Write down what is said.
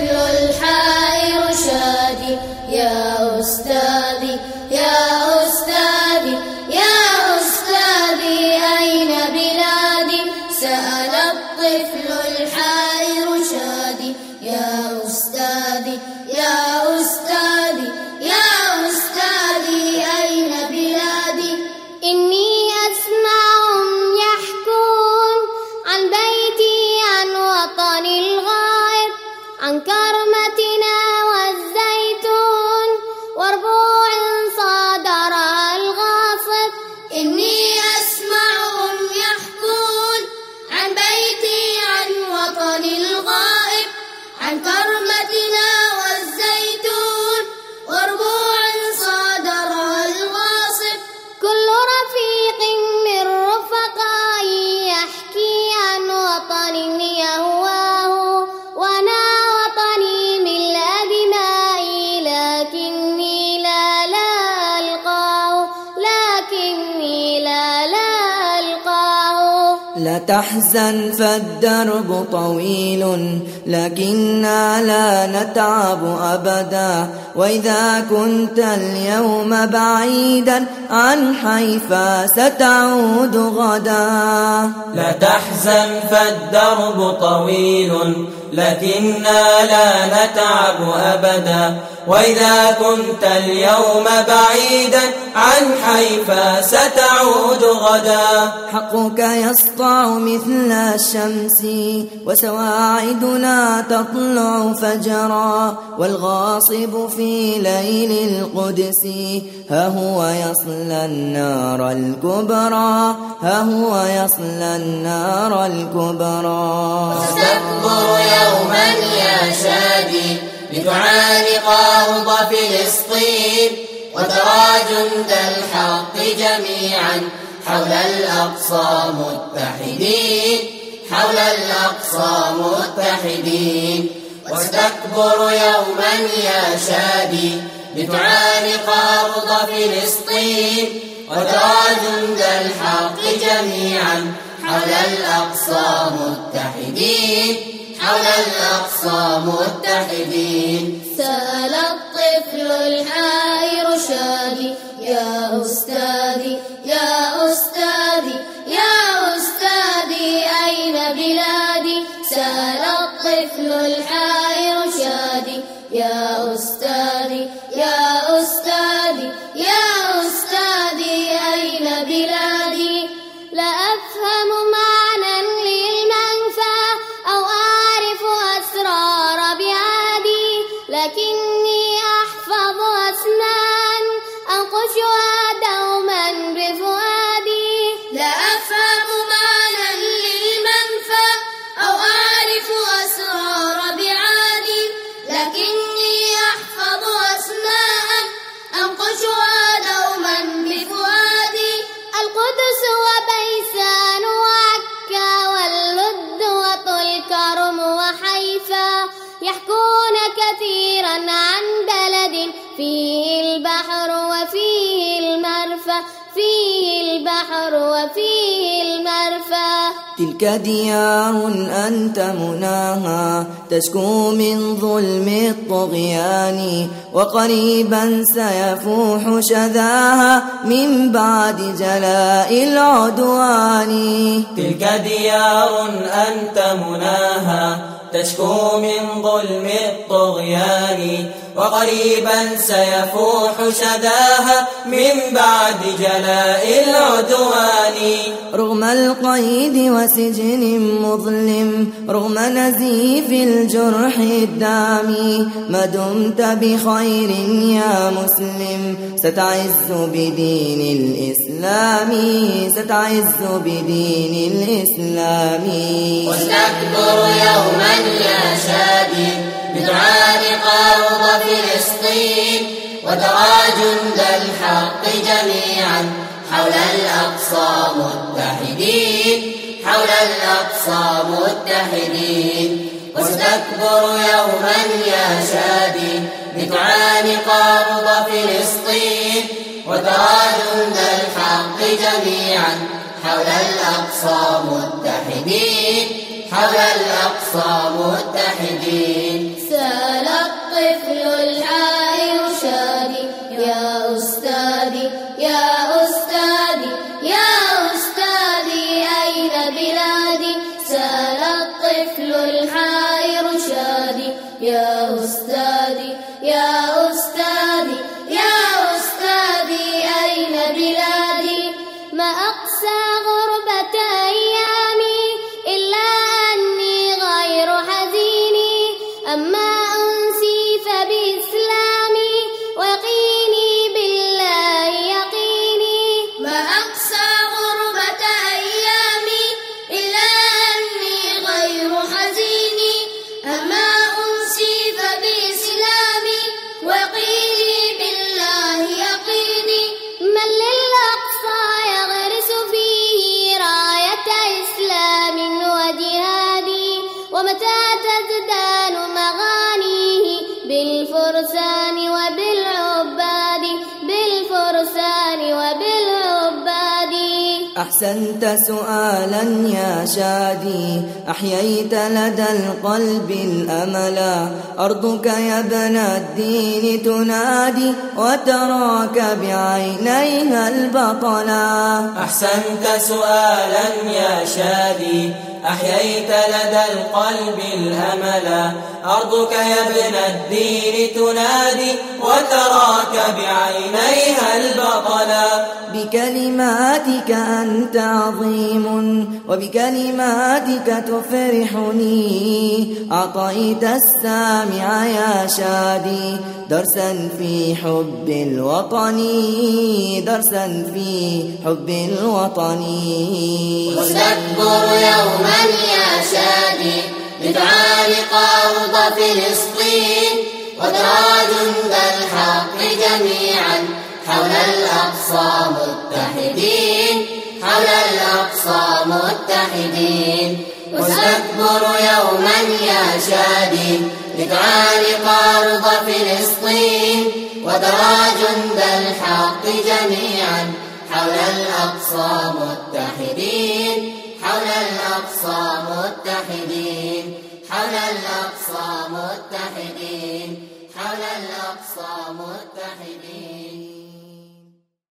الطفل الحائر شادي يا أستاذي يا أستاذي يا أستاذي أين بلادي سأل الطفل الحائر شادي يا أستاذي يا أستاذي يا أستاذي أين بلادي إني أسمعهم يحكون عن بيتي عن وطني الغائب عن كرمتنا والزيتون وربوع صادرها الغاصب إني أسمعهم يحكون عن بيتي عن وطني الغائب عن كرمتنا والزيتون وربوع صادرها الغاصب كل رفيق من رفقائي يحكي عن وطن يهواه وأنا وطني ملء دمائي لكني لا ألقاه لكني لا ألقاه لا تحزن فالدرب طويل لكننا لا نتعب أبدا وإذا كنت اليوم بعيدا عن حيفا ستعود غدا لا تحزن فالدرب طويل لكننا لا نتعب أبدا وإذا كنت اليوم بعيدا عن حيفا ستعود غدا حقك يسطع مثل الشمس وسواعدنا تطلع فجرا والغاصب في ليل القدس ها هو يصلى النار الكبرى ها هو يصلى النار الكبرى ستكبر يوما يا شادي لتعانق أرض فلسطين وترى جند الحق جميعا حول الأقصى متحدين حول الأقصى متحدين وستكبر يوما يا شادي لتعانق أرض فلسطين وترى جند الحق جميعا حول الأقصى متحدين حول الأقصى متحدين سأل الطفل الحائر شادي يا أستاذي يا أستاذي يا أستاذي أين بلادي سأل الطفل الحائر شادي يا أستاذي يا أستاذي يا أستاذي أين بلادي لا أفهم معنى للمنفى أو أعرف أسرار بعادي لكني أحفظ أسماء أنقشها دوما بفؤادي لا أفهم معنى للمنفى أو أعرف أسرار بعادي لكني أحفظ أسماء أنقشها دوما بفؤادي القدس وبيسان وعكا واللد وطلكرم وحيفا يحكون كثيرا عن بلد فيه البحر وفيه المرفأ فيه البحر وفيه المرفأ تلك ديار أنت مناها تشكو من ظلم الطغيان وقريبا سيفوح شذاها من بعد جلاء العدوان تلك ديار أنت مناها تشكو من ظلم الطغيان وقريبا سيفوح شذاها من بعد جلاء العدوان رغم القيد وسجن مظلم رغم نزيف الجرح الدامي ما دمت بخير يا مسلم ستعز بدين الإسلام ستعز بدين الإسلام وستكبر يوما يا شادي لتعانق أرض فلسطين وترى جند الحق جميعا حول الأقصى متحدين حول الأقصى متحدين وستكبر يوما يا شادي لتعانق أرض فلسطين وترى جند الحق جميعا حول الأقصى متحدين حول الأقصى متحدين أستاذي يا أستاذي يا أستاذي أين بلادي ما أقسى غربة أيامي إلا أني غير حزيني أما أنسي فبإسلامي ويقيني بالله يقيني ما أقسى غربة أيامي إلا أني غير حزيني أما أنسي فبإسلامي ويقيني بالله يقيني من للأقصى يغرس فيه راية إسلام وجهادي ومتى تزدان مغانيه بالفرسان وبالعباد بالفرسان وبالعباد أحسنت سؤالا يا شادي أحييت لدى القلب الأملا أرضك يا ابن الدين تنادي وتراك بعينيها البطلا أحسنت سؤالا يا شادي أحييت لدى القلب الأملا أرضك يا ابن الدين تنادي وتراك بعينيها البطلا بكلماتك أنت عظيم وبكلماتك تفرحني أعطيت السامع يا شادي درسا في حب الوطن درسا في حب الوطن واستكبر يوما يا شادي لتعانق أرض فلسطين وترى جند الحق جميعا حول الأقصى متحدين حول الأقصى متحدين واستكبر يوما يا شادي لتعانق أرض فلسطين وترى جند الحق جميعا حول الأقصى متحدين حول الأقصى متحدين حول الأقصى متحدين حول الأقصى متحدين